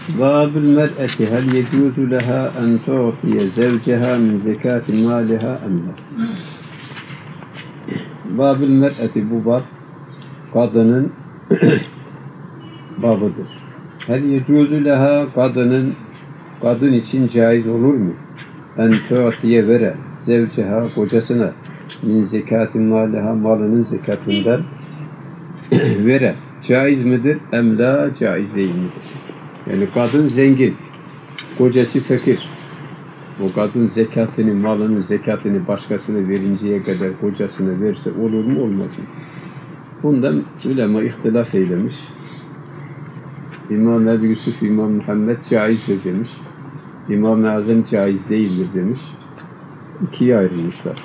Babül mer'eti hel yecuzu leha en tu'tiye zevceha min zekati maliha emla. Babül mer'eti bu bab kadının babıdır. Hel yecuzu leha kadın için caiz olur mu? En tu'tiye vere zevceha kocasına min zekati maliha malının zekatından vere. Caiz midir? Emla caiz değil midir? Yani kadın zengin, kocası fakir. O kadın zekatını, malının zekatını başkasına verinceye kadar kocasına verse olur mu olmaz mı? Bundan ulema ihtilaf eylemiş. İmam Ebu Yusuf, İmam Muhammed caizdir demiş. İmam-ı Azam caiz değildir demiş. İkiye ayrılmışlar.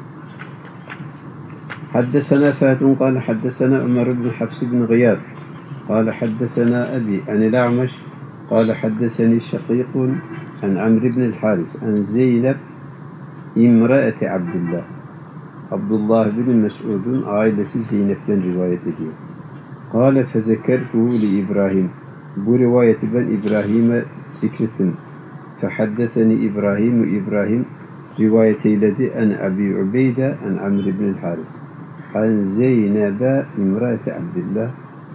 Haddesena Fahd kâle haddesena Ömer ibn Hafs ibn Gıyad kâle haddesena Ebi anil A'meş kâle haddeseni Şakîkun an Amr ibn el-Haris an Zeynep imraeti Abdullah. Abdullah bin Mes'ud'un ailesi Zeynep'ten rivayet ediyor. Kâle fezekertuhu li İbrahim. Bu rivayeti ben İbrahim'e zikrettim. Fehaddeseni İbrahim rivayet eyledi en Abi Ubeyde en Amr ibn el-Haris an Zeynep'e imraeti Abdullah.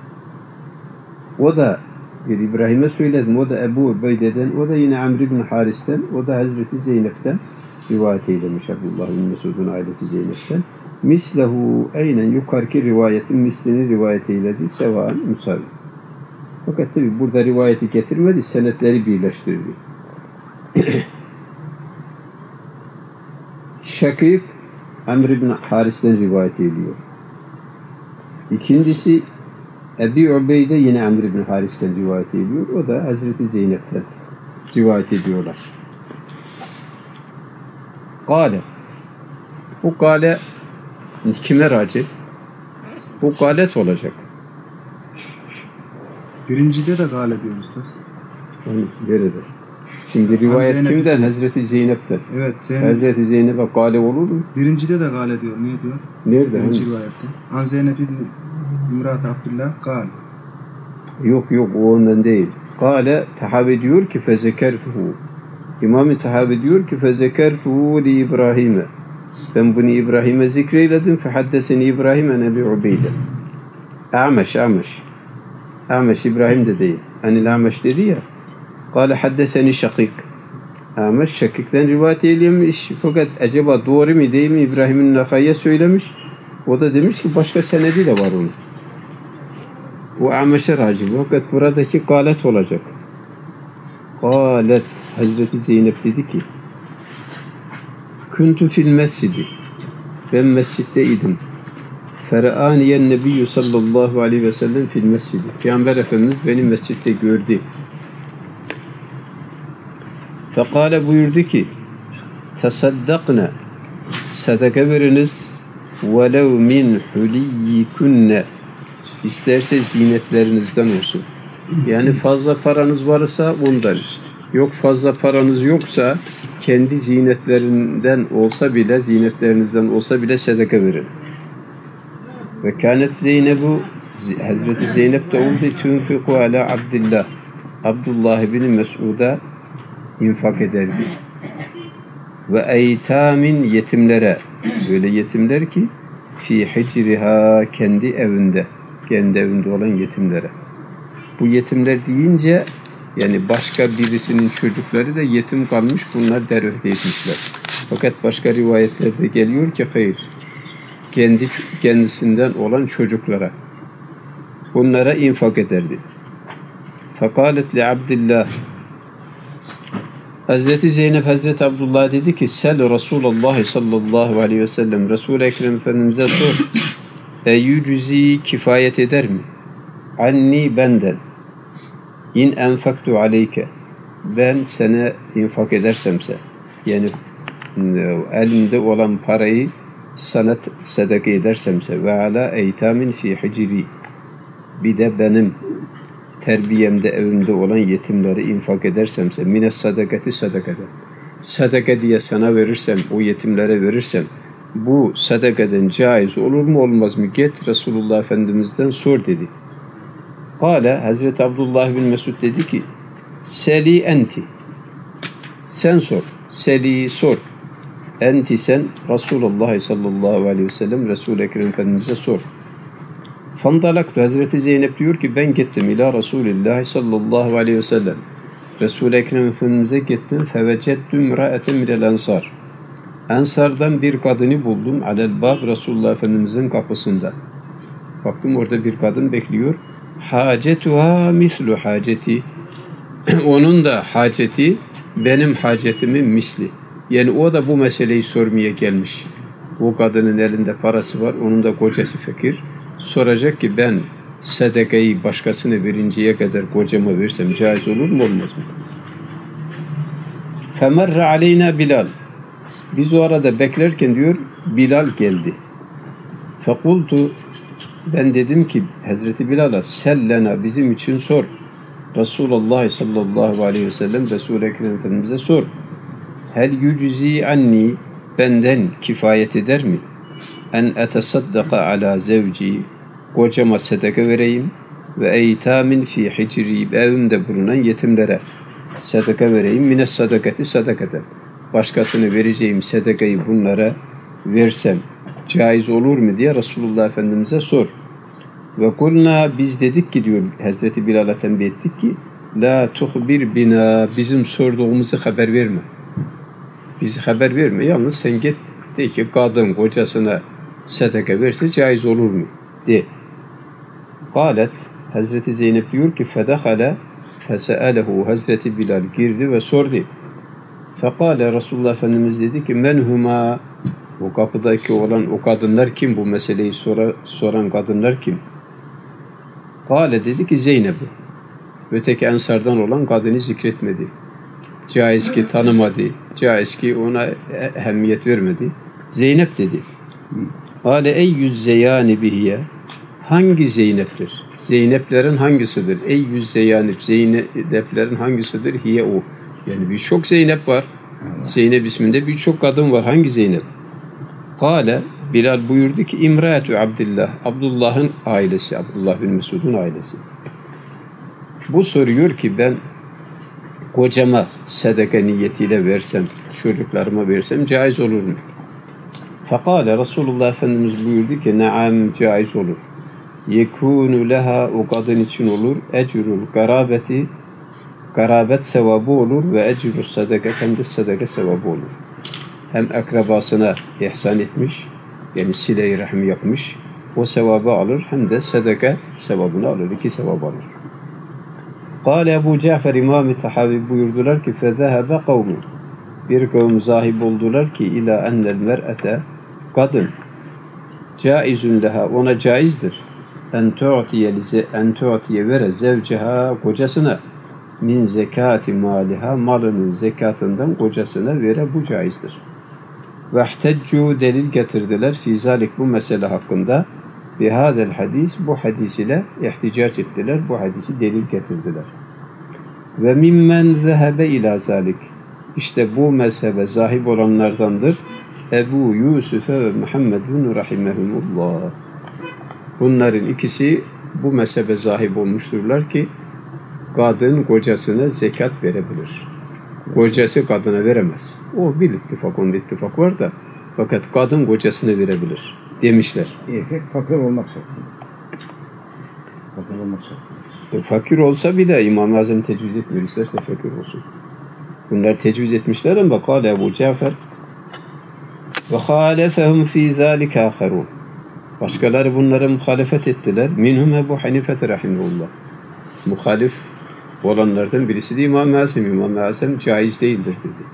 O da bir İbrahim'e söyledim. O da Ebu Ubeyde'den, o da yine Amr ibn Haris'ten, o da Hazreti Zeynep'ten rivayet eylemiş. Abdullah bin Mesud'un ailesi Zeynep'ten. Mislehu aynen yukarıki rivayetin mislini rivayet eyledi. Sevan musavi. Fakat tabi burada rivayeti getirmedi, senetleri birleştirdi. Şakîk Amr ibn Haris'ten rivayet ediyor. İkincisi Ebi Ubeyde yine Amr ibn Haris'ten rivayet ediyor. O da Hazreti Zeynep'ten rivayet ediyorlar. Kâle. Bu kâle kime raci? Bu galet olacak. Birincide de gâle diyoruz. Yani nerede? Şimdi rivayet Zeynep kimden? Hazreti Zeynep'ten. Evet. Zeynep. Hazreti Zeynep'e gâle olur mu? Birincide de gâle diyor. Niye diyor? Nerede? Birinci rivayette. An Zeynep ibn İmrat Abdullah gâle. Yok o ondan değil. Kâle tahavi diyor ki fezekertuhu. İmam-ı Tahavi diyor ki fezekertuhu li İbrahim'e. Ben bunu İbrahim'e zikreyledim. Fehaddeseni İbrahim en Ebi Ubeyde. A'meş İbrahim de değil. Anil A'meş dedi ya. Kâle haddeseni Şakîk. A'meş Şakîk'ten rivayet eylemiş. Fakat acaba doğru mu değil mi İbrahim'in Nakay'ya söylemiş. O da demiş ki başka senedi de var onun. Bu A'meş'e raci. Fakat buradaki galet olacak. Galet. Hazreti Zeynep dedi ki Kuntu fil mescidi. Ben mescitteydim. Fera'aniyen Nebiyyü sallallahu aleyhi ve sellem fil mescidi. Peygamber Efendimiz beni mescitte gördü. Fekale buyurdu ki Tesaddakna sadaka veriniz velev min huliyyikunne İsterse zinetlerinizden olsun. Yani fazla paranız varsa ondan. Yok fazla paranız yoksa kendi zinetlerinden olsa bile, zinetlerinizden olsa bile sadaka verin. Ve kânet Zeynebu Hazreti Zeynep de oldu tünfiku ala Abdullah. Abdullah bin Mesud'a infak ederdi. Ve eytamin yetimlere, böyle yetimler ki fi hicriha kendi evinde olan yetimlere. Bu yetimler deyince yani başka birisinin çocukları da yetim kalmış, bunlar deröhde etmişler. Fakat başka rivayetlerde geliyor ki hayır, kendisinden olan çocuklara, bunlara infak ederdi. Fekalet li Abdillah, Hazreti Zeynep Hazreti Abdullah dedi ki sel Resulullah sallallahu aleyhi ve sellem, Resul-i Ekrem Efendimiz'e sor, eyyücüzi kifayet eder mi? Anni benden. İn enfaktu aleyke. Ben sana infak edersemse, yani elimde olan parayı sana sadaka edersemse ve ala eytamin fi hicri. Bir de benim terbiyemde, evimde olan yetimleri infak edersemse, mine sadakati sadakadan. Sadaka diye sana verirsem, o yetimlere verirsem, bu sadakadan caiz olur mu olmaz mı? Git Resulullah Efendimiz'den sor dedi. Kâle Hazreti Abdullah bin Mesud dedi ki Seli enti. Sen sor. Seli sor. Enti sen Resulullah sallallahu aleyhi ve sellem Resul-i Ekrem Efendimiz'e sor. Fandalaktu. Hazreti Zeynep diyor ki ben gittim ila Resulillah sallallahu aleyhi ve sellem. Resul-i Ekrem Efendimiz'e gittim. Feveceddü mraeten minel ensar. Ensardan bir kadını buldum. Alel bab Resulullah Efendimiz'in kapısında. Baktım orada bir kadın bekliyor. Hacetuha mislu haceti. Onun da haceti benim hacetimin misli. Yani o da bu meseleyi sormaya gelmiş. O kadının elinde parası var. Onun da kocası fakir. Soracak ki ben sadakayı başkasına verinceye kadar kocama versem caiz olur mu olmaz mı? Femerre aleyna Bilal. Biz o arada beklerken diyor Bilal geldi. Fekultu ben dedim ki Hazreti Bilal'a sellena bizim için sor. Resulullah sallallahu aleyhi ve sellem Resul-i Ekrem Efendimiz'e sor. Hel yüczi anni benden kifayet eder mi? En etesaddaka ala zevci kocama sadaka vereyim ve eytamin fi hicri evimde bulunan yetimlere sadaka vereyim. Mine sadakati sadakate. Başkasına vereceğim sadakayı bunlara versem caiz olur mu diye Resulullah Efendimiz'e sor. Ve kulna biz dedik ki diyor Hazreti Bilal'a tembih ettik ki la tuhbir bina bizim sorduğumuzu haber verme. Bizi haber verme. Yalnız sen git de ki kadın kocasına sadaka verse caiz olur mu? De. Galet Hazreti Zeynep diyor ki fedahale fesealehu Hazreti Bilal girdi ve sordu. Fekale Resulullah Efendimiz dedi ki men huma o kapıdaki olan o kadınlar kim? Bu meseleyi soran kadınlar kim? Kale dedi ki Zeynep'e. Öteki ensardan olan kadını zikretmedi. Caiz ki tanımadı. Caiz ki ona ehemmiyet vermedi. Zeynep dedi. Kale eyyüz zeyani bihiye. Hangi Zeynep'tir? Zeyneplerin hangisidir? Eyyüz zeyanip. Zeyneplerin hangisidir? Hiye o. Yani birçok Zeynep var. Zeynep isminde birçok kadın var. Hangi Zeynep? Kale Bilal buyurdu ki İmraetü Abdullah. Abdullah'ın ailesi. Abdullah bin Mesud'un ailesi. Bu soruyor ki ben kocama sadaka niyetiyle versem, çocuklarıma versem caiz olur mu? Fekale Resulullah Efendimiz buyurdu ki naam caiz olur. Yekûnü leha o kadın için olur. Ecrul garabeti garabet sevabı olur ve ecrul sadaka hem de sadaka sevabı olur. Hem akrabasına ihsan etmiş, yani sile-i rahim yapmış, o sevabı alır, hem de sadaka sevabını alır, iki sevabı alır. Kâle Ebu Cafer İmam-ı Tahavi buyurdular ki فَذَهَبَ قَوْمُ bir kavim zahib oldular ki ila ennel mer'ete kadın caizun leha ona caizdir en tu'tiye vere zevceha kocasına min zekati maliha malının zekatından kocasına vere bu caizdir. Vehteccu delil getirdiler fi zalik bu mesele hakkında bihadel hadis bu hadis ile ihticac ettiler bu hadisi delil getirdiler. Ve mimmen zehebe ila zalik işte bu mezhebe zahib olanlardandır Ebu Yusuf'e ve Muhammed bin Rahimehumullah. Bunların ikisi bu mezhebe zahib olmuşturlar ki kadın kocasına zekat verebilir. Kocası kadına veremez. O bir ittifak, onda ittifak var da fakat kadın kocasına verebilir demişler. Erkek fakir olmak şartıyla. Fakir olmak şartıyla. Fakir olsa bile İmam-ı Azam tecviz etmiyor. İsterse fakir olsun. Bunlar tecviz etmişler ama kâle Ebu Cafer ve hâlefehum fî zâlike âkharûn. Başkaları bunlara muhalefet ettiler. Minhum Ebu Hanife rahimehullah. Muhalif olanlardan birisi de İmam-ı Azam. İmam-ı Azam caiz değildir dedi.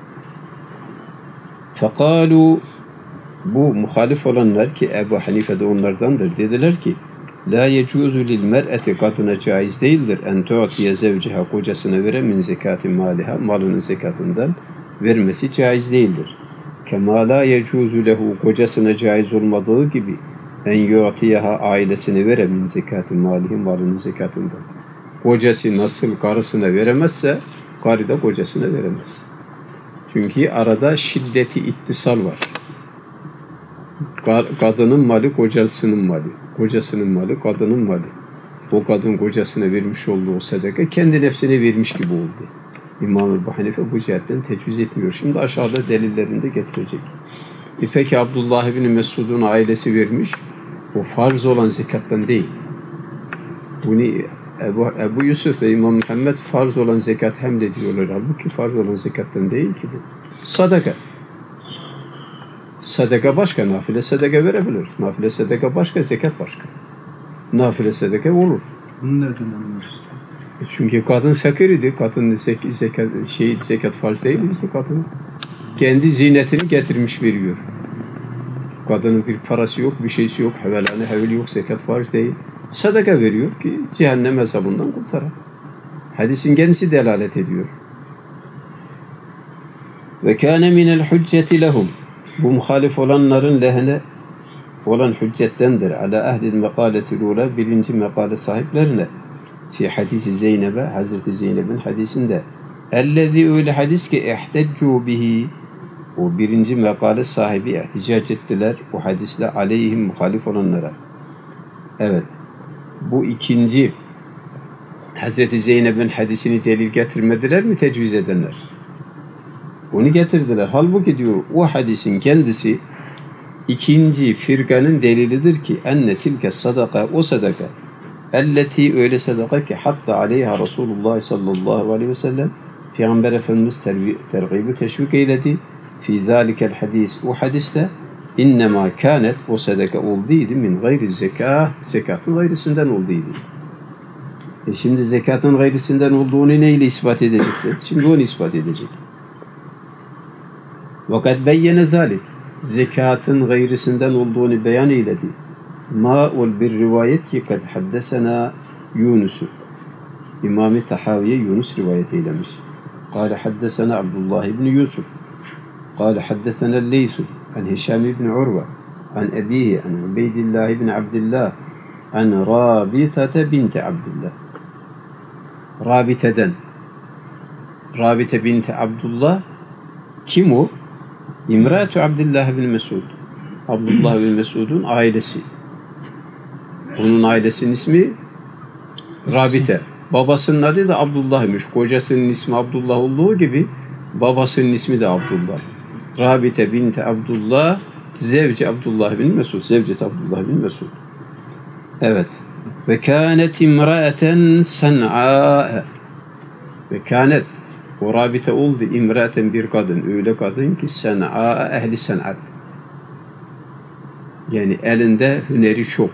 Fekâlu bu muhalif olanlar ki Ebu Hanife de onlardandır. Dediler ki la yecuzu lil mer'eti kadına caiz değildir en tu'tiye zevciha kocasına vere min zekati maliha malının zekatından vermesi caiz değildir. Kema la yecuzu lehu kocasına caiz olmadığı gibi en yu'tiyeha ailesine vere min zekati malihi malının zekatından. Kocası nasıl karısına veremezse karı da kocasına veremez. Çünkü arada şiddeti ittisal var. Kadının mali kocasının mali. Kocasının mali kadının mali. O kadın kocasına vermiş olduğu sadaka kendi nefsine vermiş gibi oldu. İmam Ebu Hanife bu cihetten tecviz etmiyor. Şimdi aşağıda delillerini de getirecek. Peki Abdullah ibn Mesud'un ailesi vermiş. O farz olan zekattan değil. Bunu Ebu Yusuf ve İmam Muhammed farz olan zekat hem de diyorlar. Halbuki farz olan zekattan değil ki bu. Sadaka. Sadaka başka, nafile sadaka verebilir. Nafile sadaka başka, zekat başka. Nafile sadaka olur. Bunu nereden anlıyoruz? Çünkü kadın fakirdi. Kadının zekat farz değil mi kadın? Kendi zinetini getirmiş veriyor. Kadının bir parası yok, bir şeysi yok, hevelâne heveli yok, zekat farz değil. Sadaka veriyor ki cehennem hesabından kurtarar. Hadisin kendisi delalet ediyor. Ve kâne minel hücceti lehum. Bu muhalif olanların lehine olan hüccettendir. Ala ehlil mekâletil ula, birinci mekale sahiplerine. Fi hadisi Zeynep'e, Hazreti Zeynep'in hadisinde. Ellezî öyle hadis ki ihteccu bihi. O birinci mekale sahibi ihticac ettiler o hadisle aleyhim muhalif olanlara. Evet. Bu ikinci Hazreti Zeynep'in hadisini delil getirmediler mi tecviz edenler? Onu getirdiler. Halbuki diyor o hadisin kendisi ikinci firkanın delilidir ki enne tilke sadaka, o sadaka elleti, öyle sadaka ki hatta aleyha Resulullah sallallahu aleyhi ve sellem Peygamber Efendimiz tergibi teşvik eyledi. Fi zâlikel hadis, o hadiste innema kânet, o sadaka olduydu min gayri zekâh, zekatın gayrisinden olduydu. Şimdi zekatın gayrisinden olduğunu neyle ispat edeceksin? Şimdi onu ispat edecek. Vakat beyyene zâlik, zekatın gayrisinden olduğunu beyan eyledi. Ma'ul bir rivayet ki kad haddesena Yunus'u. İmam-ı Tahaviye Yunus rivayet eylemiş. Kâle haddesena Abdullah ibn Yusuf. قال حدثنا الليث عن هشام بن عروة عن أبيه عن عبيد الله بن عبد الله عن رابطة بنت عبد الله. Rabite binti Abdullah kim o? İmratu Abdullah bin Mesud. Abdullah bin Mesud'un ailesi. Onun ailesinin ismi Rabite. Babasının adı da Abdullah'mış. Kocasının ismi Abdullah olduğu gibi babasının ismi de Abdullah. Rabite binti Abdullah, zevci Abdullah bin Mesud, zevcet Abdullah bin Mesud. Evet. Ve kânet imra'eten sen'a. Ve kânet, o Rabite oldu imra'eten, bir kadın, öyle kadın ki sen'a, ehli sen'at. Yani elinde hüneri çok.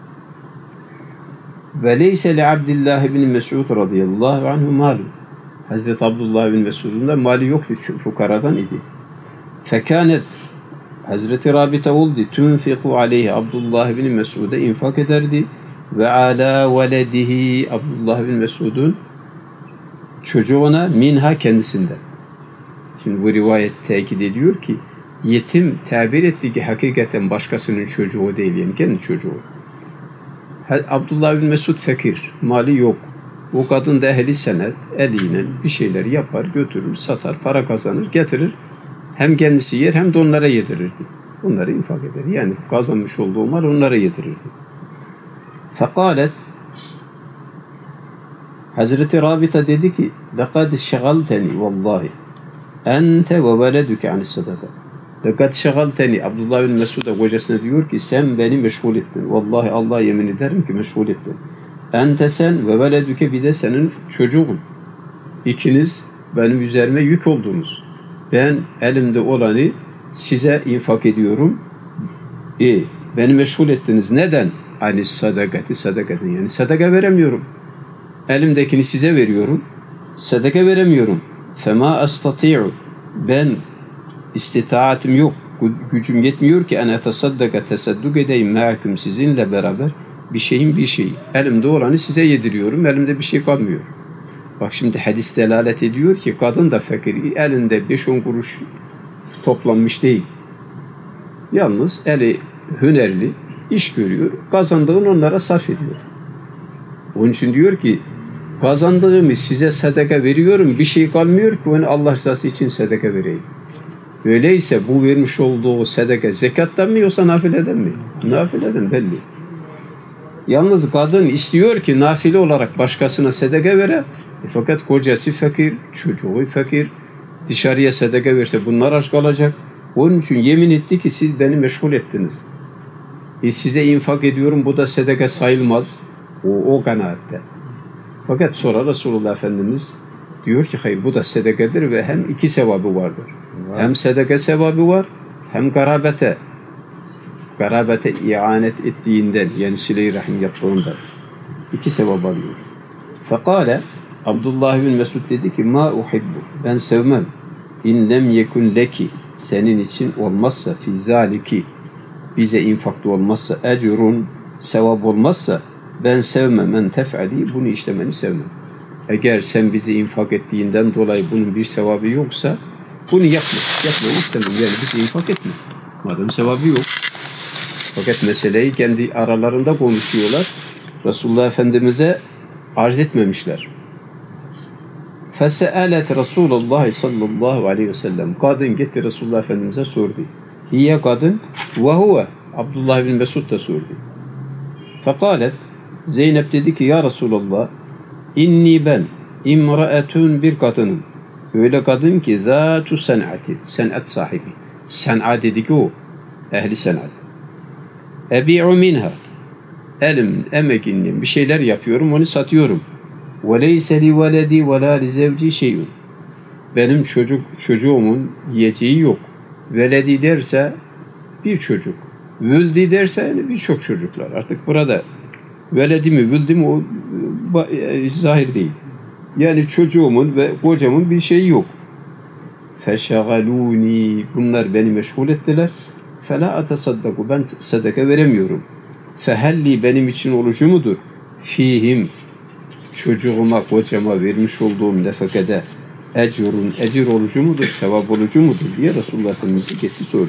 Ve leyse li Abdullah bin Mesud radıyallahu anhu malu. Hazreti Abdullah bin Mesud'un da mali yok, fukaradan idi. Fekânet, Hazreti Rabite oldu, tunfiku aleyhi, Abdullah bin Mesud'a infak ederdi ve ala veledihi, Abdullah bin Mesud'un çocuğuna minha, kendisinden. Şimdi bu rivayet tekit ediyor ki yetim tabir etti ki hakikaten başkasının çocuğu değil, yani kendi çocuğu. Abdullah bin Mesud fakir, mali yok. O kadın da ehli senet, eliyle bir şeyler yapar, götürür, satar, para kazanır, getirir. Hem kendisi yer hem de onlara yedirirdi. Onları infak eder. Yani kazanmış olduğu mal onlara yedirirdi. Fekalet, Hazreti Rabita dedi ki لَقَدْ شَغَلْتَنِي وَاللّٰهِ اَنْتَ وَوَلَدُكَ عَنِ الصَّدَقَةِ. لَقَدْ شَغَلْتَنِي, Abdullah bin Mesud'a, kocasına diyor ki sen beni meşgul ettin. Vallahi Allah'a yemin ederim ki meşgul ettin. Ente sen ve veledüke, bir de senin çocuğun. İkiniz benim üzerime yük oldunuz. Ben elimde olanı size infak ediyorum. Beni meşgul ettiniz. Neden? Hani sadakati, yani sadaka veremiyorum. Elimdekini size veriyorum. Sadaka veremiyorum. Fema astati'u, ben istitaatim yok. Gücüm yetmiyor ki en etasaddaka, tesadduk edeyim me'akum, sizinle beraber bir şey. Elimde olanı size yediriyorum. Elimde bir şey kalmıyor. Bak şimdi hadis delalet ediyor ki kadın da fakir. Elinde 5-10 kuruş toplanmış değil. Yalnız eli hünerli, iş görüyor. Kazandığını onlara sarf ediyor. Onun için diyor ki kazandığımı size sadaka veriyorum. Bir şey kalmıyor ki onu Allah rızası için sadaka vereyim. Öyleyse bu vermiş olduğu sadaka zekattan mı yoksa nafileden mi? Nafileden belli. Yalnız kadın istiyor ki nafile olarak başkasına sadaka vere. Fakat kocası fakir, çocuğu fakir, dışarıya sadaka verse bunlar aç kalacak. Onun için yemin etti ki siz beni meşgul ettiniz. Size infak ediyorum, bu da sadaka sayılmaz. O kanaatte. Fakat sonra Resulullah Efendimiz diyor ki hayır bu da sadakadır ve hem iki sevabı vardır. Hem sadaka sevabı var, hem garabete ianet ettiğinden, yani sile-i rahim yaptığından iki sevap alıyor. Fekale Abdullah bin Mesud dedi ki ma uhibbu, ben sevmem, in lem yekun leki, senin için olmazsa, fi zaliki, bize infakta olmazsa, ecrun, sevap olmazsa ben sevmem, en tef'ali, bunu işlemeni sevmem. Eğer sen bizi infak ettiğinden dolayı bunun bir sevabı yoksa bunu yapmayı istemem. Yani bizi infak etme. Madem sevabı yok. Fakat meseleyi kendi aralarında konuşuyorlar. Resulullah Efendimiz'e arz etmemişler. فَسَأَلَتْ Resulullah sallallahu aleyhi ve sellem. Kadın gitti Resulullah Efendimiz'e sordu. Hiye kadın ve huve. Abdullah bin Mesud da sordu. Fekalet Zeynep dedi ki ya Resulallah inni ben imraetun bir kadınım. Öyle kadın ki zatu sen'ati. Sen'at sahibi. Sen'a dedi ki o. Ehli sen'at. Ebi'u minha. Emekinle bir şeyler yapıyorum, onu satıyorum. وَلَيْسَ لِوَلَدِي وَلَا لِزَوْجِي شَيْءٌ. Benim çocuğumun yiyeceği yok. Veledi derse bir çocuk. Vüldi derse yani birçok çocuklar. Artık burada veledi mi vüldi mi o zahir değil. Yani çocuğumun ve kocamın bir şeyi yok. فَشَغَلُونِي. Bunlar beni meşgul ettiler. فَلَا أَتَصَدَّقُ. Ben sadaka veremiyorum. فَهَلِّ benim için olucu mudur? فِيهِمْ. Çocuğuma, kocama vermiş olduğum nefekede ecir olucu mudur, sevap olucu mudur diye Resulullah Efendimiz'e gitti sordu.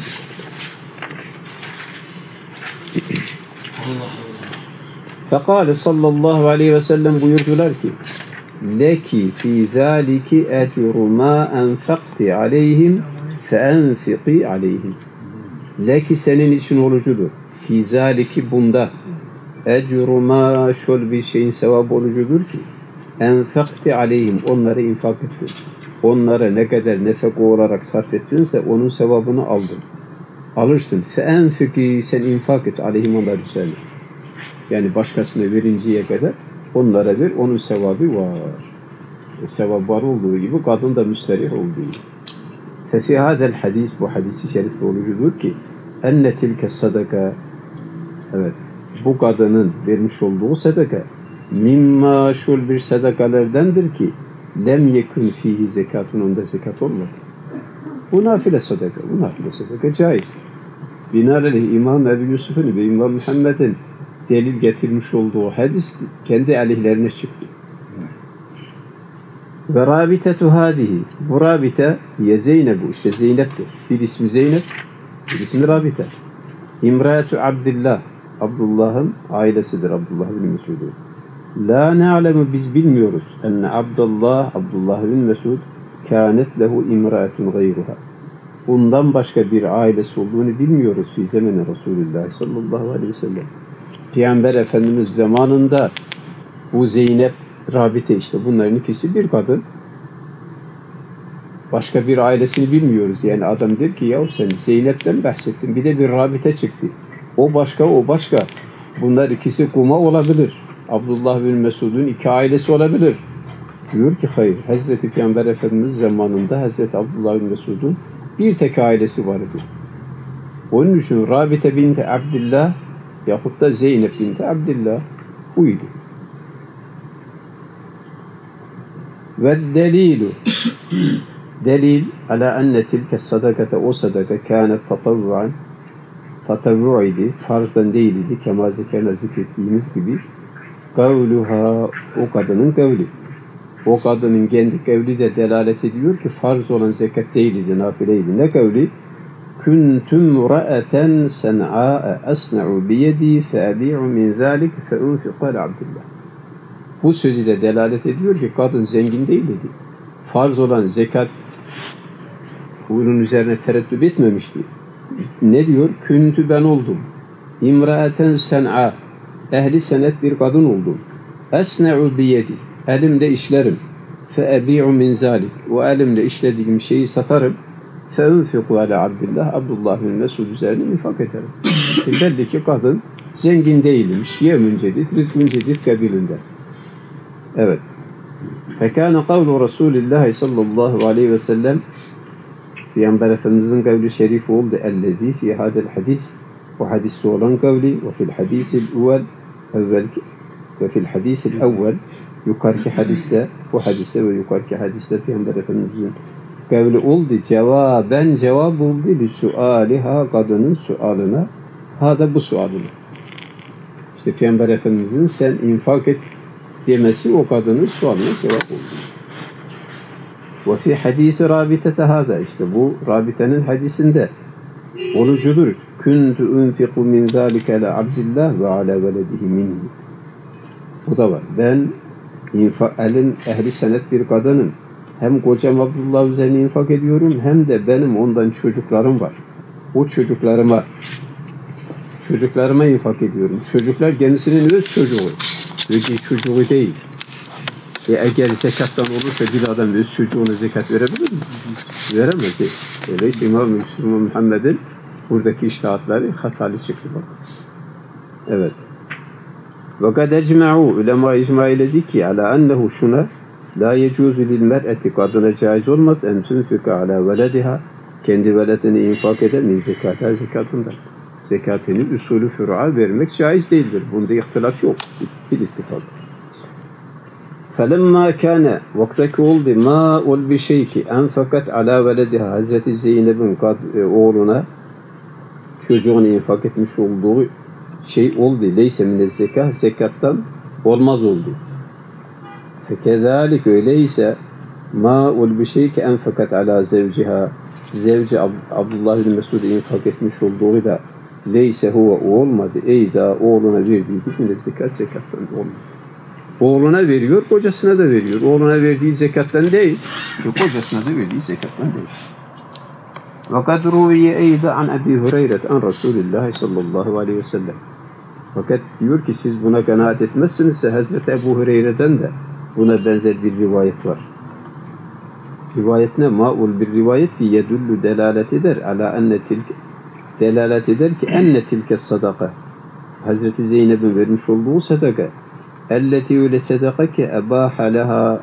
Fekale sallallahu aleyhi ve sellem buyurdular ki leki fî zâliki ecru mâ enfakti aleyhim feenfikî aleyhim. Leki senin için olucudur. Fî zâliki bunda ecru mâ şöyle bir şeyin sevabı olucudur ki enfakti aleyhim onları infak ettin. Onlara ne kadar nefek olarak sarf ettinse onun sevabını aldın. Alırsın. Feenfikî sen infak et aleyhim onlar üzerine. Yani başkasına verinceye kadar onlara ver, onun sevabı var. Sevap var olduğu gibi kadın da müsterih olduğu gibi. Fefi hadel hadis bu hadisi şerif olucudur ki enne tilke sadaka evet bu kadının vermiş olduğu sadaka mimma şul bir sadakalardandır ki lem yekun fihi zekatun onda zekat olmadı. Bu nafile sadaka. Bu nafile sadaka caiz. Binaenaleyh İmam Ebu Yusuf'un ve İmam Muhammed'in delil getirmiş olduğu hadis kendi aleyhlerine çıktı. Ve rabitetu hadihi. Bu rabite ye Zeynep'u. İşte Zeynep'tir. Bir ismi Zeynep, bir ismi Rabite. İmraetu Abdullah. Abdullah'ın ailesidir. Abdullah bin Mesud'u. La na'lemu biz bilmiyoruz. Enne Abdullah bin Mesud kânet lehu imraetun gayruha. Bundan başka bir ailesi olduğunu bilmiyoruz fi zemene Resulullah sallallahu aleyhi ve sellem. Peygamber Efendimiz zamanında bu Zeynep, Rabite işte bunların ikisi bir kadın. Başka bir ailesini bilmiyoruz. Yani adam der ki ya sen Zeynep'ten bahsettin. Bir de bir Rabite çıktı. O başka. Bunlar ikisi kuma olabilir. Abdullah bin Mesud'un iki ailesi olabilir. Diyor ki hayır. Hazreti Peygamber Efendimiz zamanında Hazreti Abdullah bin Mesud'un bir tek ailesi vardı. Onun için Rabite binti Abdullah yahut da Zeynep binti Abdullah buydu. Ve delilu delil ala enne tilke sadakate o sadaka kânet tatavvu idi. Farzdan değildi. Kema zekerle zikrettiğimiz gibi kavluha o kadının kavli. O kadının kendi kavli de delalet ediyor ki farz olan zekat değildi, nafileydi. Ne kavli? Kuntum ra'aten sen'a asna'u biyedi fe'abi'u min zalik fe'unfiqa Abdullah. Bu sözü de delalet ediyor ki kadın zengin değildi. Farz olan zekat bunun üzerine tereddüt etmemişti. Ne diyor? Küntü ben oldum. İmra'aten sen'a ehli senet bir kadın oldum. Esne'u biyedi. Elimde işlerim. فَاَبِيعُ مِنْ ذَٰلِكِ O elimle işlediğim şeyi satarım. فَاَنْفِقُ عَلَى Abdullah Abdullah bin Mesud üzerine infak ederim. Belli ki kadın zengin değilmiş. Yemin cedid, rızkın cedid kabilinden. Evet. فَكَانَ قَوْلُ رَسُولِ اللّٰهِ sallallahu aleyhi ve sellem Peygamber Efendimiz'in kavli şerifi oldu. اَلَّذ۪ي فِي هَذَا الْحَدِيثِ O hadiste olan kavli وَفِي الْحَدِيثِ الْاُوَلِ وَفِي الْحَدِيثِ الْاَوَّلِ Yukarıki hadiste, bu hadiste ve yukarıki hadiste Peygamber Efendimiz'in kavli oldu. Cevaben cevap oldu. لِسُؤَالِهَا Kadının sualına. Ha da bu sualına. İşte Peygamber Efendimiz'in sen infak et demesi o kadının sualına cevap oldu. وَفِي حَدِيثِ رَابِتَةَ هَذَا İşte bu Rabite'nin hadisinde olucudur. كُنْتُ اُنْفِقُ مِنْ ذَٰلِكَ لَعَبْدِاللّٰهِ وَعَلَى وَلَدِهِ مِنْهِ Bu da var. Ben elin ehli senet bir kadının hem kocam Abdullah üzerine infak ediyorum hem de benim ondan çocuklarım var. O çocuklarıma infak ediyorum. Çocuklar kendisinin öz çocuğu. Öyle çocuğu değil. Eğer zekattan olursa bir adam öz çocuğuna zekat verebilir mi? Veremez. Öyleyse İmam-ı Muhammed'in buradaki iştahatları hatalı çıktı. Bak. Evet. وَقَدْ اَجْمَعُوا Ulema icma eyledi ki ala ennehu şuna la yecuzu lil mer'eti kadına caiz olmaz en tunfika ala velediha kendi veledini infak eder min zekatından. Zekatını usulü furu'a vermek caiz değildir. Bunda ihtilaf yok. Bir ittifak. فَلَمَّا كَانَ Vaktaki oldu ma ol bir şey ki enfakat ala velediha Hazreti Zeynep'in oğluna çocuğunu infak etmiş olduğu şey oldu. Leyse mine zekâh zekattan olmaz oldu. Fekezalik öyleyse ma ol bir şey ki enfakat ala zevciha zevci Abdullah bin Mesud'u infak etmiş olduğu da leyse huve olmadı. Eyda oğluna verdiği mine zekattan olmadı. Oğluna veriyor, kocasına da veriyor. Oğluna verdiği zekattan değil, kocasına da verdiği zekattan değil. وَقَدْ رُوِيَ اَيْضًا عَنْ اَبِي هُرَيْرَةَ عَنْ رَسُولِ اللّٰهِ sallallahu aleyhi ve sellem. Fakat diyor ki siz buna kanaat etmezsinizse Hazreti Ebu Hureyre'den de buna benzer bir rivayet var. Rivayet ne? Ma'ul bir rivayet ki yedullu delalet eder ala enne tilke delalet eder ki enne tilke sadaka Hazreti Zeynep'in vermiş olduğu sadaka elleti öyle sadaka ki ebaha leha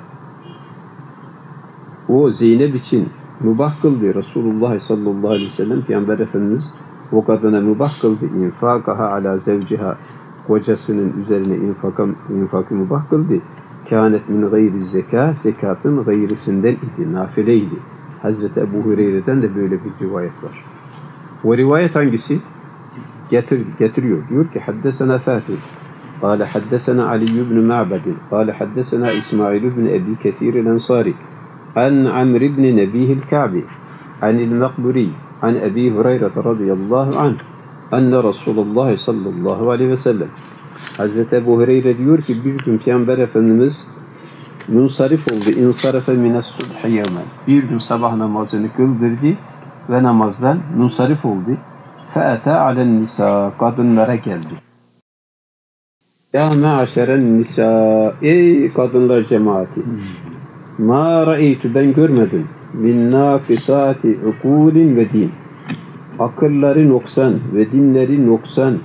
o Zeynep için mübah kıldı Resulullah sallallahu aleyhi ve sellem Peygamber Efendimiz o kadına mübah kıldı infakaha ala zevciha kocasının üzerine infakı mübah kıldı kânet min gayri zekâ zekatın gayrisinden idi nafileydi. Hazreti Ebu Hureyre'den de böyle bir rivayet var. O rivayet hangisi? Getiriyor. Diyor ki haddesena Fatih قال حدثنا علي بن معبد قال حدثنا إسماعيل بن أبي كثير الأنصاري عن عمرو بن نبيه الكعبي عن المقبري عن أبي هريرة رضي الله عنه أن رسول الله صلى الله عليه وسلم Hazreti Ebu Hureyre diyor ki bir gün Peygamber Efendimiz munsarif oldu. İnsarafe mines subhi yevmen. Bir gün sabah namazını kıldırdı ve namazdan munsarif oldu. Fe'ete alen nisa. Kadınlara geldi. Ya me'aşeren nisa. Ey kadınlar cemaati. Ma ra'eytu ben görmedim. Min nafisati ukulin ve din. Akılları noksan ve dinleri noksan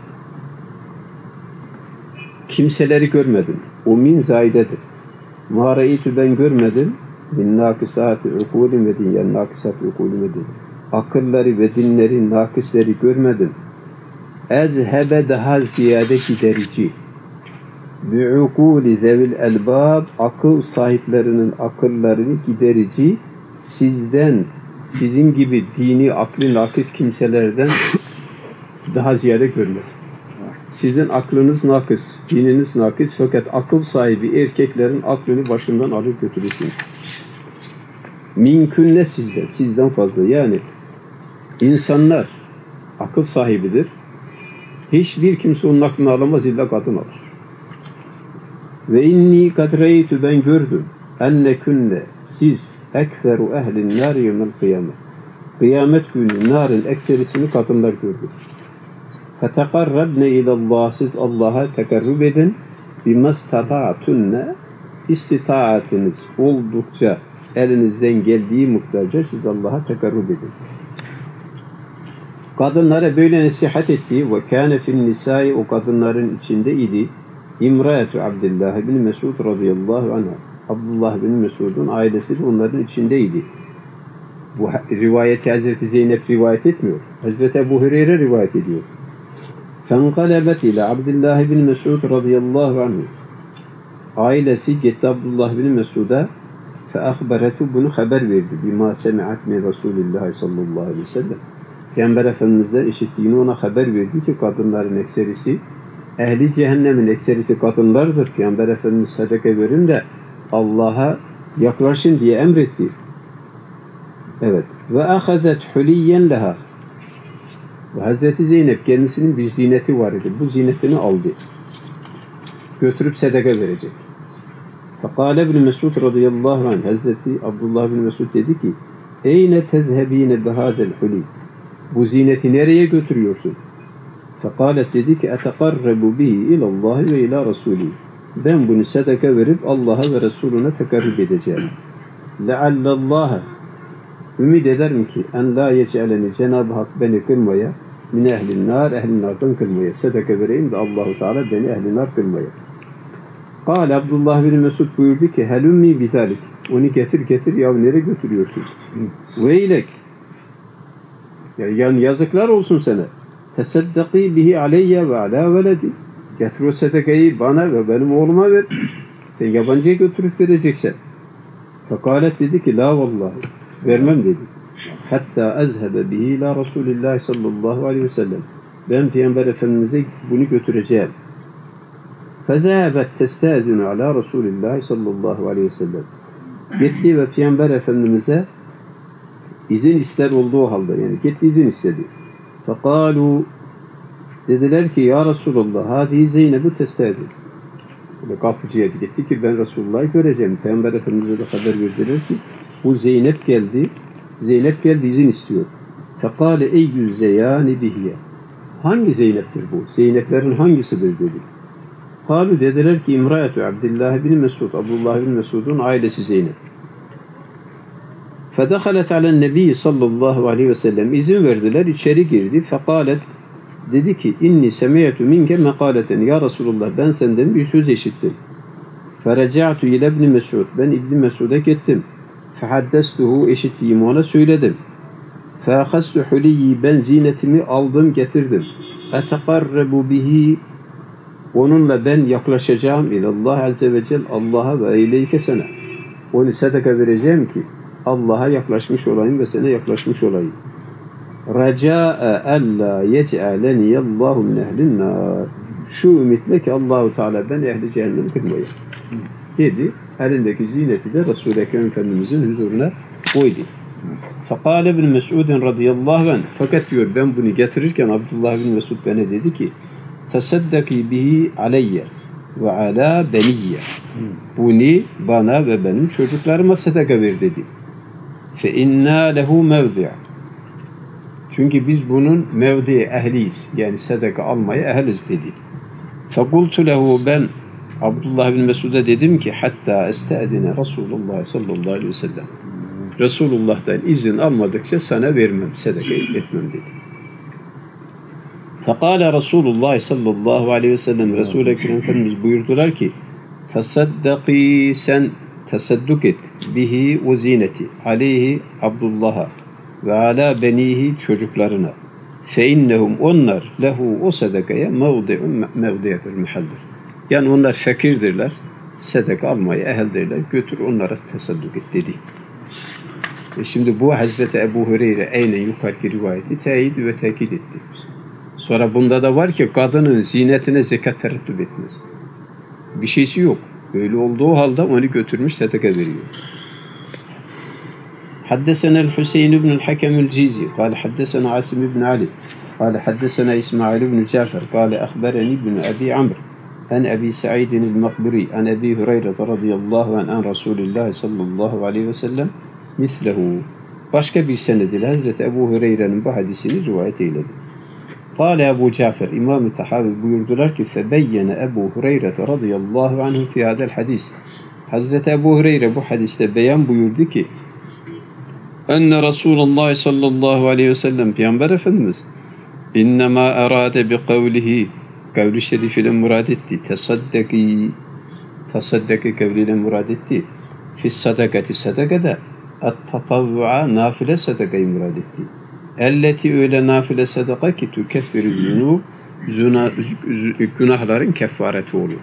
kimseleri görmedim. O min zaidedir. Ma ra'eytu ben görmedim. Min nakisati ukulin ve din. Yani nakisati ukulin ve din. Akılları ve dinleri, nakisleri görmedim. Ezhebe daha ziyade giderici. Bi'ukuli zevil elbab akıl sahiplerinin akıllarını giderici sizin gibi dini aklı nakis kimselerden daha ziyade görmedim. Sizin aklınız nakis, dininiz nakis fakat akıl sahibi erkeklerin aklını başından alıp götürürsünüz. Minkünne sizden fazla. Yani insanlar akıl sahibidir. Hiçbir kimse onun aklını alamaz illa kadın alır. Ve inni kadreytü ben gördüm ennekünne siz ekferu ehlin nar yevmel kıyamet. Kıyamet günü narın ekserisini kadınlar gördü. Fetekarrabne ilallah siz Allah'a tekarrub edin bimestata'tunne istitaatınız oldukça elinizden geldiği miktarca siz Allah'a tekarrub edin. Kadınlara böyle nasihat ettiği ve kâne fin nisâi o kadınların içinde idi. İmrâetu Abdullah bin Mesud radıyallahu anha. Abdullah bin Mesud'un ailesi de onların içindeydi. Bu rivayeti Hazreti Zeynep rivayet etmiyor. Hazreti Ebu Hureyre rivayet ediyor. فَانْقَلَبَتْ ile Abdullah bin Mesud radıyallahu anhu. Ailesi gitti Abdullah bin Mesud'a فَاَخْبَرَتُ bunu haber verdi. بِمَا سَمِعَتْ مِنْ رَسُولِ اللّٰهِ sallallahu aleyhi ve sellem. Peygamber Efendimiz'den işittiğini ona haber verdi ki kadınların ekserisi, ehli cehennemin ekserisi kadınlardır. Peygamber Efendimiz sadaka verin de Allah'a yaklaşın diye emretti. Evet. Ve ahazet huliyen leha. Ve Hazreti Zeynep kendisinin bir zineti var idi. Bu zinetini aldı. Götürüp sadaka verecek. Fekale ibn Mesud radıyallahu anh. Hazreti Abdullah bin Mesud dedi ki eyne tezhebine bihadel huli. Bu zineti nereye götürüyorsun? Fekalet dedi ki etekarrebu bihi ilallahi ve ila Resulü. Ben bunu sadaka verip Allah'a ve Resulüne tekarrub edeceğim. Leallallâhe. Ümid ederim ki en la yec'aleni Cenab-ı Hak beni kılmaya min ehlin nar, ehlin nardan kılmaya. Sadaka vereyim de Allah-u Teala beni ehlin nar kılmaya. Kâle Abdullah bin Mesud buyurdu ki helümmi bizalik. Onu getir ya nereye götürüyorsun? Veylek. Yani yazıklar olsun sana. Tesaddaki bihi aleyye ve ala veledi. Getir o sadakayı bana ve benim oğluma ver. Sen yabancıya götürüp vereceksen. Fekalet dedi ki la vallahi. Vermem dedi. Hatta ezhebe bihi ila Resulillah sallallahu aleyhi ve sellem. Ben Peygamber Efendimiz'e bunu götüreceğim. Fezâbet testâzinu ala Resulillah sallallahu aleyhi ve sellem. Gitti ve Peygamber Efendimiz'e izin ister olduğu halde, yani gitti izin istedi. Fekalu dediler ki ya Resulullah hâzihi Zeynep'u testâzin. Kapıcıya gitti ki ben Resulullah'ı göreceğim. Peygamber Efendimiz'e de haber verdiler ki bu Zeynep geldi. Zeynep geldi izin istiyor. Fekale eyyü zeyâni bihiye. Hangi Zeynep'tir bu? Zeyneplerin hangisidir dedi. Kalu dediler ki İmraetu Abdullah bin Mesud. Abdullah bin Mesud'un ailesi Zeynep. Fedehalet alen nebi sallallahu aleyhi ve sellem. İzin verdiler. İçeri girdi. Fekalet dedi ki inni semiyetü minke mekaleten. Ya Resulullah ben senden bir söz işittim. Fereca'tu ile ibn Mesud. Ben İbn Mesud'a gittim. Fehaddestuhu eşittiğimi ona söyledim. Feahastu huliyyi ben zinetimi aldım getirdim. Etekarrebu bihi onunla ben yaklaşacağım ilallah azze ve cel Allah'a ve eyleyke sana. Onu sadaka vereceğim ki Allah'a yaklaşmış olayım ve sana yaklaşmış olayım. Raca'a alla yec'aleniyallahu min ehlin nar. Şu ümitle ki Allahu Teala ben ehli cehennem kılmayı. Dedi. Elindeki zineti de Resul-i Ekrem Efendimizin huzuruna koydu. Fekale ibn Mesud'un radıyallahu anh. Fakat diyor ben bunu getirirken Abdullah bin Mesud bana dedi ki tasaddaki bihi aleyye ve ala beniyye. Bunu bana ve benim çocuklarıma sadaka ver dedi. Fe inna lehu mevdi'. Çünkü biz bunun mevdi ehliyiz. Yani sadaka almaya ehliz dedi. Fekultu lehu ben Abdullah bin Mesud'a dedim ki hatta estedine Resulullah sallallahu aleyhi ve sellem. Resulullah'tan izin almadıkça sana vermem, sadaka etmem dedi. Fekale Resulullah sallallahu aleyhi ve sellem Resul-i Ekrem Efendimiz buyurdular ki tasaddaki sen tasadduk et bihi ve zineti aleyhi Abdullah'a ve ala benihi çocuklarına fe innehum onlar lehu o sadakaya mevdiyedir muhaldir. Yani onlar fakirdirler, sadaka almaya eheldirler, götür onlara tasadduk et dedi. Şimdi bu Hazreti Ebu Hureyre aynen yukarıki rivayeti teyit ve tekit etti. Sonra bunda da var ki kadının zinetine zekat tereddüt etmez. Bir şeysi yok. Böyle olduğu halde onu götürmüş sadaka veriyor. حدثنا الحسين بن الحكم الجيزي قال حدثنا عاصم بن علي قال حدثنا إسماعيل بن جعفر قال أخبرني ابن أبي عمرو عن أبي سعيد المقبري عن أبي هريرة رضي الله عنه عن رسول الله صلى الله عليه وسلم mislehu. Başka bir senediyle Hazreti Ebu Hureyre'nin bu hadisini rivayet eyledi. Kâle Ebu Cafer, İmam-ı Tahavi buyurdular ki febeyyene Ebu Hureyre radıyallahu anhu fi hadel hadis. Hazreti Ebu Hureyre bu hadiste beyan buyurdu ki enne Resulullah sallallahu aleyhi ve sellem Peygamber Efendimiz innema erade bi kavlihi kavli şerifiyle murad etti. Tasaddaki kavliyle murad etti. Fi sadakati sadakada at-tatavvu'a nafile sadakayı murad etti. Elleti öyle nafile sadaka ki tükeffiru zunub günahların kefareti olur.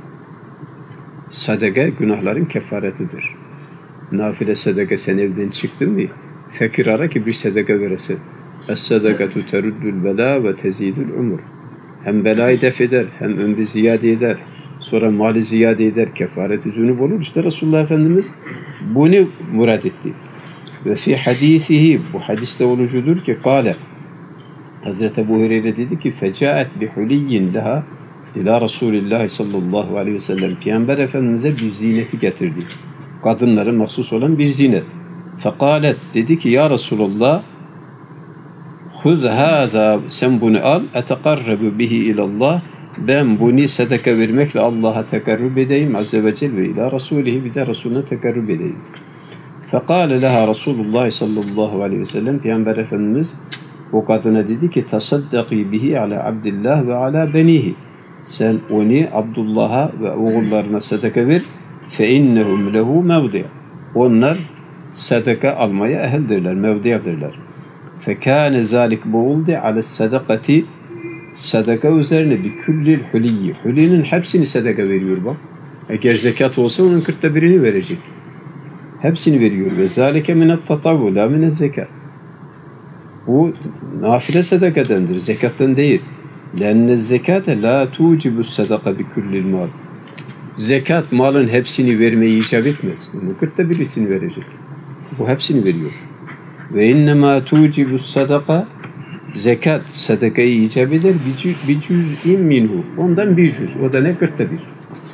Sadaka günahların kefaretidir. Nafile sadaka sen evden çıktın mı? Fakir ara ki bir sadaka veresin. Es-sadakatu teruddul bela ve tezidul umur. Hem belayı def eder, hem ömrü ziyade eder. Sonra mali ziyade eder, kefareti zunub olur. İşte Resulullah Efendimiz bunu murad etti. Ve fi hadisihi, bu hadiste olucudur ki kâle, Hazreti Ebu Hureyre dedi ki fecaet bi huliyyin daha ila Resulillah sallallahu aleyhi ve sellem. Peygamber Efendimiz'e bir zineti getirdi. Kadınlara mahsus olan bir zinet. Fekalet, dedi ki ya Resulullah huz hâzâ, sen bunu al, etekarrebu bihi ilallah, ben bunu sadaka vermekle Allah'a tekarrub edeyim azze ve celle ve ila Resulihi, bir de Resulüne tekarrub edeyim. Fekale leha Resulullah sallallahu aleyhi ve sellem, Peygamber Efendimiz o kadına dedi ki tasaddaki bihi ala Abdillah ve ala benihi, sen onu Abdullah'a ve oğullarına sadaka ver, fe innehum lehu mevdi', onlar sadaka almaya ehildirler, mevdi'dirler. Fekâne zâlik bu oldu ala sadakati, sadaka üzerine bir küllil huliyyi, hulinin hepsini sadaka veriyor bak. Eğer zekat olsa onun 40'ta birini verecek. Hepsini veriyor. Ve zâlike minet tatavvu la minet zekat. Bu nafile sadakadandır, zekattan değil. Lenne zekate la tucibu sadaka bi küllil mal. Zekat malın hepsini vermeyi icap etmez. Onun 40'ta birisini verecek. Bu hepsini veriyor. Ve innemâ tucibu sadaka, zekat sadakayı icap eder bir cüz'in minhu. Ondan bir cüz. O da ne? 40'ta bir.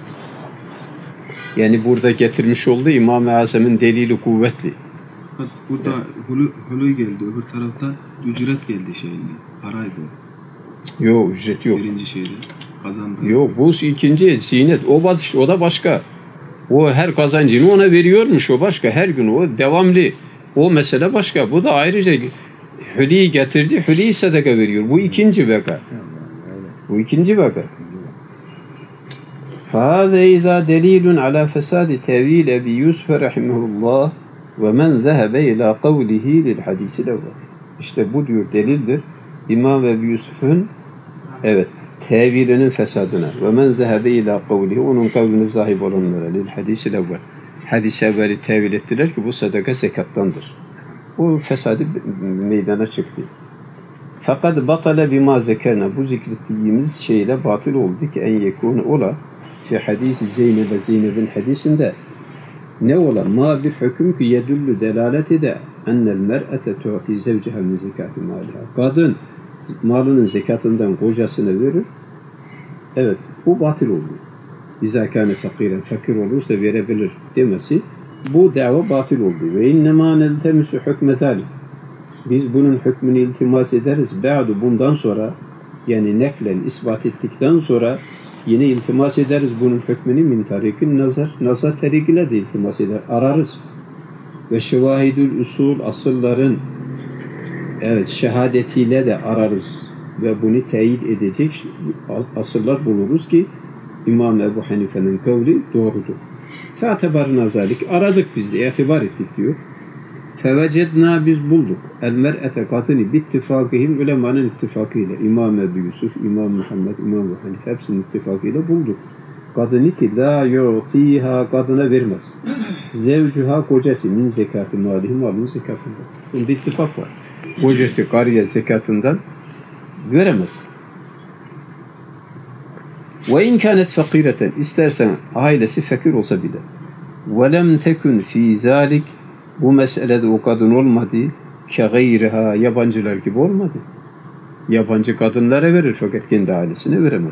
Yani burada getirmiş olduğu İmam-ı Azam'ın delili kuvvetli. Burada hulu geldi, öbür tarafta ücret geldi şeyinde. Paraydı. Yok, ücret yok. Birinci şeyde. Kazandı. Yok, bu ikinci zinet. O da başka. O her kazancını ona veriyormuş, o başka. Her gün o devamlı. O mesele başka. Bu da ayrıca hüliyi getirdi. Hüliyi sadaka veriyor. Bu ikinci vaka. Bu ikinci vaka. فَهَذَا اِذَا دَلِيلٌ عَلَى فَسَادِ تَوِيلِ اَبِي يُوسُفَ رَحِمَهُ اللّٰهِ وَمَنْ ذَهَبَ اِلَى قَوْلِهِ لِلْحَدِيثِ الْاَوَّلِ. İşte bu diyor delildir. İmam Ebu Yusuf'un tevilinin fesadına. وَمَنْ ذَهَبَ اِلَى قَوْلِهِ, onun kavline sahip olanlara لِلْحَدِيثِ الْاَوَّلِ. Hadis-i evveli tevil ettiler ki bu sadaka zekattandır. Bu fesadı meydana çıktı. Fakat batale bima zekerna, bu zikrettiğimiz şeyle batıl oldu ki en yekûne ola fi hadisi Zeynep'in hadisinde ne ola? Ma bir hüküm ki yedüllü delalet ede ennel mer'ete tu'ti zevciha min zekati maliha. Kadın malının zekatından kocasına verir. Evet, bu batıl oldu. İzâ kâne fakiren, fakir olursa verebilir demesi, bu dava batıl oldu. Ve innemâ neltemisü hükme zâlik. Biz bunun hükmünü iltimas ederiz. Ba'du, bundan sonra, yani neklen ispat ettikten sonra yine iltimas ederiz bunun hükmünü min tarikin nazar. Nazar tarikiyle de iltimas eder. Ararız. Ve şevahidül usul, asılların şehadetiyle de ararız. Ve bunu teyit edecek asıllar buluruz ki İmam Ebu Hanife'nin kavli doğrudur. Fe'tebarna zalik. Aradık biz de, itibar ettik diyor. Fevecedna, biz bulduk. El mer'ete, kadını bittifakihim, ulemanın ittifakıyla. İmam Ebu Yusuf, İmam Muhammed, İmam Ebu Hanife hepsinin ittifakıyla bulduk. Kadını ki la yu'tiha, kadına vermez. Zevcuha, kocası min zekatı malihi, malının zekatından. Bunda ittifak var. Kocası karıya zekatından veremez. Ve in kânet fakireten, istersen ailesi fakir olsa bile. Ve lem tekun fî zâlik, bu meselede o kadın olmadı, ke gayriha, yabancılar gibi olmadı. Yabancı kadınlara verir fakat kendi ailesine veremez.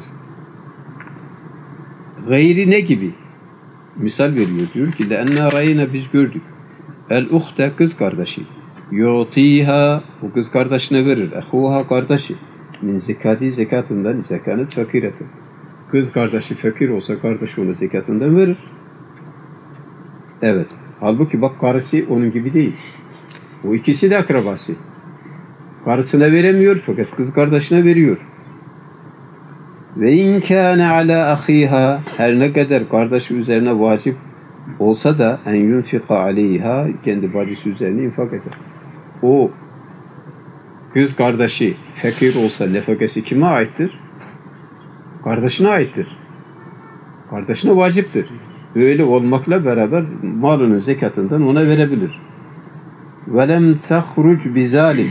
Gayri ne gibi? Misal veriyor, diyor ki لَاَنَّا رَيْنَا, biz gördük. El-uhte, kız kardeşi. يُعْطِيهَا, o kız kardeşine verir. اَخُوهَا, kardeşi. Min zekati, zekatından, zekanet fakireti. Kız kardeşi fakir olsa kardeşi ona zekatından verir. Evet. Halbuki bak karısı onun gibi değil. O ikisi de akrabası. Karısına veremiyor fakat kız kardeşine veriyor. Ve in kâne alâ ahiha, her ne kadar kardeşi üzerine vacip olsa da en yunfika aleyha, kendi bacısı üzerine infak eder. O kız kardeşi fakir olsa nefakası kime aittir? Kardeşine aittir. Kardeşine vaciptir. Öyle olmakla beraber malının zekatından ona verebilir. وَلَمْ تَخْرُجْ بِذَٰلِكِ,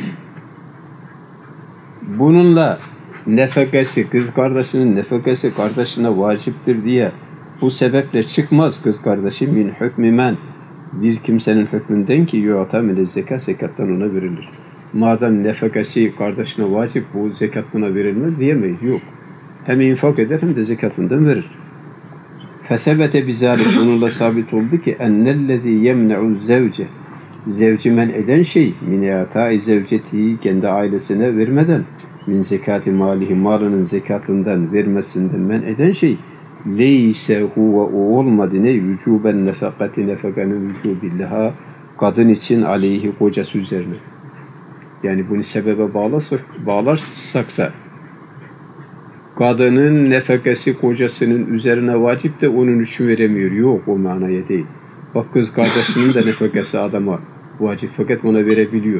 bununla nefakası, kız kardeşinin nefakası kardeşine vaciptir diye bu sebeple çıkmaz kız kardeşi min hükmü men, bir kimsenin hükmünden ki yu'ata min zekat, zekattan ona verilir. Madem nefakası kardeşine vacip, bu zekat buna verilmez diyemeyiz. Yok. Hem infak eder hem de zekatından verir. Fesebete bizalik, bununla sabit oldu ki ennellezî yemne'u zevce, zevci men eden şey min i'tâ'i zevcetihi, kendi ailesine vermeden, min zekati malihi, malının zekatından vermesinden men eden şey leyse huve, o olmadı ne vücuben nefakati, nefakanın vücubillaha, kadın için aleyhi, kocası üzerine. Yani bunu sebebe bağlarsaksa kadının nefakası kocasının üzerine vacip de onun için veremiyor. Yok, o manaya değil. Bak kız kardeşinin de nefakası adama vacip fakat ona verebiliyor.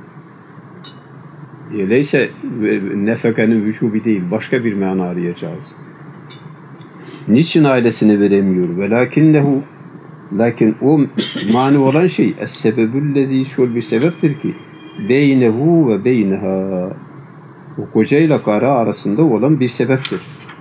Öyleyse nefekanın vücubi değil, başka bir mana arayacağız. Niçin ailesine veremiyor? Velakinnehu, lakin o mani olan şey es-sebebüllezî, şöyle bir sebeptir ki beynehu ve beyneha, o kocayla karı arasında olan bir sebeptir.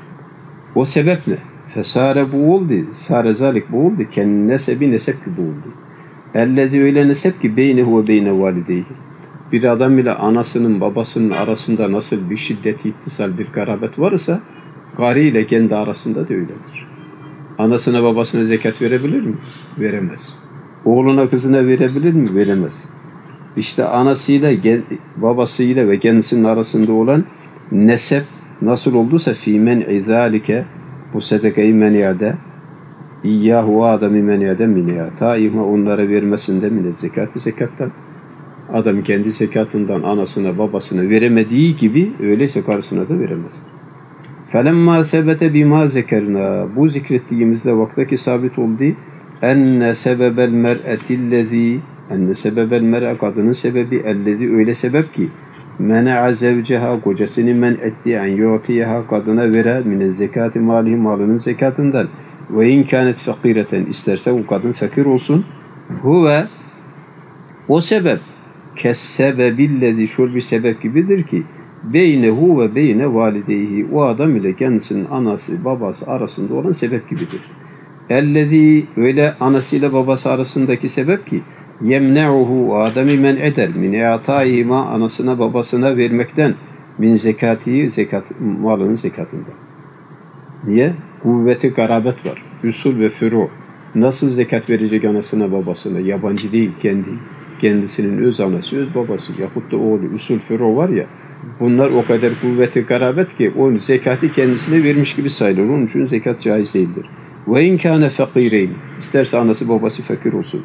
O sebep ne? Fesare bu oldu, sare zalik bu oldu, kendi nesebi nesep gibi oldu. Ellezi, öyle nesep ki beynehu ve beyne valideyhi, bir adam ile anasının babasının arasında nasıl bir şiddet, ittisal, bir karabet varsa karı ile kendi arasında da öyledir. Anasına babasına zekat verebilir mi? Veremez. Oğluna kızına verebilir mi? Veremez. İşte anasıyla, babasıyla ve kendisinin arasında olan nesep nasıl olduysa fîmen izâlike, bu sedekayı meniyade İyyâhu adamı meniyade miniyâ, taima onlara vermesinde mine zekatı, zekattan. Adam kendi zekatından anasına babasına veremediği gibi öyleyse karısına da veremez. فَلَمَّا سَبَتَ بِمَا زَكَرْنَا, bu zikrettiğimizde vaktaki sabit oldu. اَنَّ سَبَبَ الْمَرْأَةِ الَّذ۪ي, enne sebebel mer'e, kadının sebebi, ellezi, öyle sebep ki mena'a zevceha, kocasını men etti en yu'tiyeha, kadına vere mine zekati malihi, malının zekatından, ve in kânet fakireten, isterse o kadın fakir olsun, huve, o sebep kessebebillezi, şöyle bir sebep gibidir ki beynehu ve beyne valideyhi, o adam ile kendisinin anası babası arasında olan sebep gibidir. Ellezî, öyle anasıyla babası arasındaki sebep ki yemne'uhu, adamı men eder min i'tâihima, anasına babasına vermekten, min zekatihi, zekat, malının zekatından. Niye? Kuvveti garabet var. Usul ve furu. Nasıl zekat verecek anasına babasına? Yabancı değil, kendisinin öz anası, öz babası yahut da oğlu. Usul furu var ya, bunlar o kadar kuvveti garabet ki o zekatı kendisine vermiş gibi sayılır. Onun için zekat caiz değildir. Ve in kâne fakîreyn, isterse anası babası fakir olsun.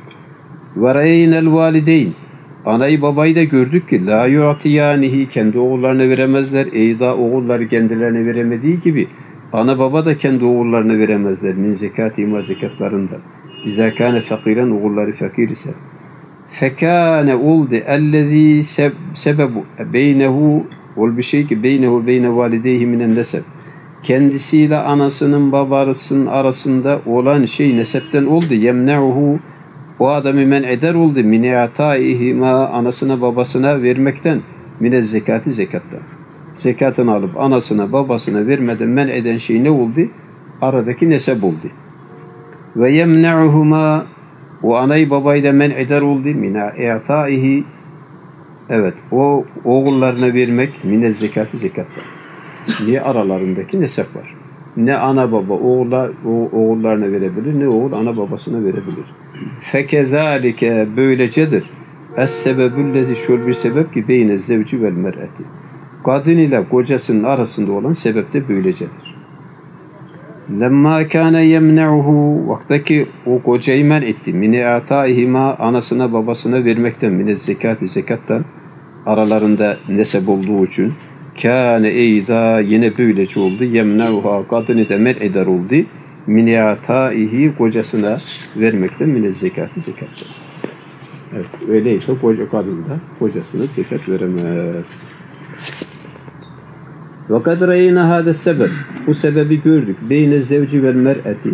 Ve reynel valideyn, anayı babayı da gördük ki la yu'tiyanihi, kendi oğullarına veremezler. Eyda, oğulları kendilerine veremediği gibi ana baba da kendi oğullarına veremezler. Min zekati, ima, zekatlarından. İzâ kâne fakîren, oğulları fakir ise. Fekâne oldu ellezî sebebu beynehu, ol bir şey ki beynehu beyne valideyhi minen neseb, kendisiyle anasının babasının arasında olan şey nesepten oldu. Yemne'uhu, o adamı men eder oldu. Mini'ataihima, anasına babasına vermekten, mine zekati, zekattan. Zekatını alıp anasına babasına vermeden men eden şey ne oldu? Aradaki nesep oldu. Ve yemne'uhuma, o anayı babayı da men eder oldu. Mini'ataihi, evet, o oğullarına vermek, mine zekati, zekattan. Niye? Aralarındaki nesep var. Ne ana baba oğullarına verebilir, ne oğul ana babasına verebilir. Fekezalike, böylecedir. Es-sebebüllezi, şöyle bir sebep ki beyne zevci vel mer'eti, kadın ile kocasının arasında olan sebep de böylecedir. Lemma kâne yemne'uhu vaktaki o kocayı men etti. Mine ataihima anasına babasına vermekten mine zekati zekattan aralarında nesep olduğu için kâne eyda yine böylece oldu. Yemne'uha kadını da men eder oldu. Mine ataihi kocasına vermekten mine zekati zekattan. Evet, öyleyse koca kadın da kocasına zekat veremez. وَقَدْ رَيْنَا هَذَا السَّبَبِ Bu sebebi gördük. Beyne zevci vel mer'eti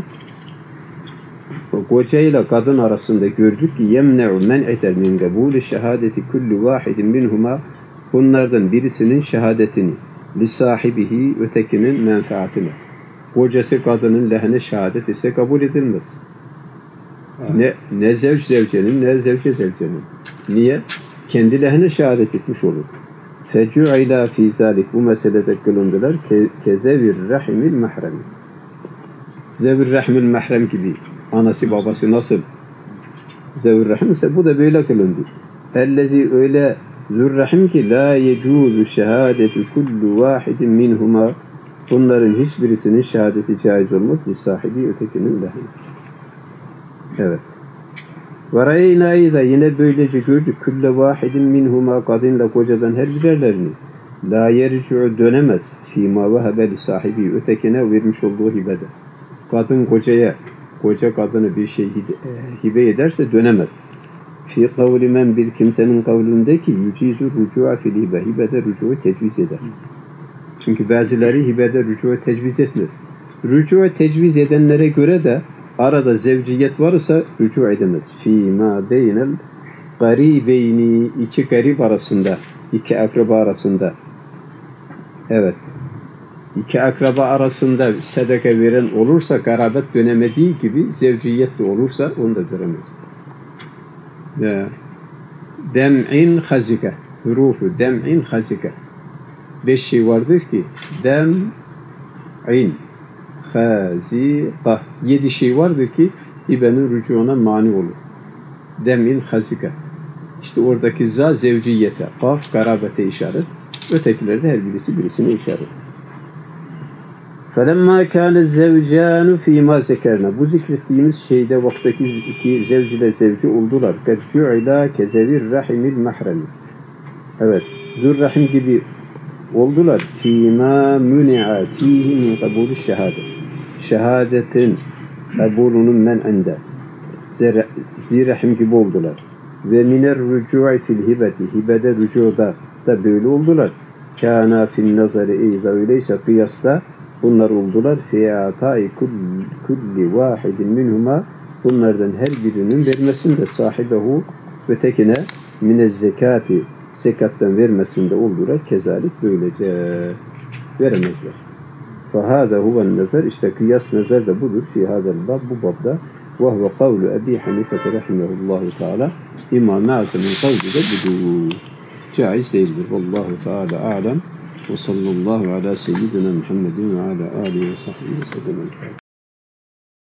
Koca ile kadın arasında gördük ki يَمْنَعُ مَنْ اَتَرْ مِنْ قَبُولِ şehadeti kulli vahidin minhuma bunlardan birisinin şehadetini lisahibihi ötekinin menfaatine. Kocası kadının lehine şehadet ise kabul edilmez. Ne zevç zevcenin ne zevce zevcenin. Niye? Kendi lehine şehadet etmiş olur. فَجُعِلَا فِي ذَٰلِكَ Bu meselede kılındılar. Kezevir rahimil mahrem. Zevir rahimil mahrem gibi. Anası babası nasıl? Zevir rahim ise bu da böyle kılındı. Ellezî öyle zürrahim ki la yecuzu şehadetu kullu vahidin minhuma bunların hiçbirisinin şehadeti caiz olmaz. Sahibi ötekinin lehine. Evet. Ve reyna da yine böylece gördük. Külle vahidin minhuma kadınla kocadan her birerlerini. La yerci'u dönemez. Fîmâ vehebe li sahibi ötekine vermiş olduğu hibede. Kadın kocaya, koca kadını bir şey hibe ederse dönemez. Fî kavli men bir kimsenin kavlindeki yücizu rücu'a fil hibe. Hibede rücu'u tecviz eder. Çünkü bazıları hibede rücu'u tecviz etmez. Rücu'u tecviz edenlere göre de arada zevciyet varsa rücu edemez. Fîmâ beynel garibeyni iki garip arasında, iki akraba arasında. Evet. İki akraba arasında sadaka veren olursa garabet dönemediği gibi zevciyet de olursa onu da göremez. Dem'in hazike. Hurufu dem'in hazike. 5 şey vardır ki dem'in hazika. 7 şey vardır ki hibenin rücuğuna mani olur. Dem'in hazika. İşte oradaki za zevciyete, kaf garabete işaret. Ötekileri de her birisi birisine işaret. فَلَمَّا كَانَ الزَّوْجَانُ ف۪ي مَا زَكَرْنَا Bu zikrettiğimiz şeyde vaktaki iki zevc ile zevci oldular. قَدْ جُعِلَا كَزَوِرْ رَحِمِ الْمَحْرَمِ Evet, zürrahim gibi oldular. ف۪ي مُنِعَ ف۪يهِ مِنْ قَبُولِ الشَّهَادَةِ Şehadetin kabulunun men'inde. Zirrahim gibi oldular. Ve miner rücu'i fil hibeti. Hibede rücuda da böyle oldular. Kâna fil nazari eyza öyleyse kıyasta bunlar oldular. Fiyatâi kulli vahidin minhuma bunlardan her birinin vermesinde sahibehu ötekine minez zekati zekattan vermesinde oldular. Kezalik böylece veremezler. فَهَذَا هُوَ النَّزَرِ İşte kıyas nazar da budur. Fî hâzel bab bu babda وَهُوَ قَوْلُ اَب۪ي حَنِفَةَ رَحِمَهُ اللّٰهُ Teala İmam-ı Azam'ın kavli de budur. Caiz değildir. Vallahu Teala alem ve sallallahu ala seyyidina Muhammedin ve ala alihi ve sahbihi ve sellem.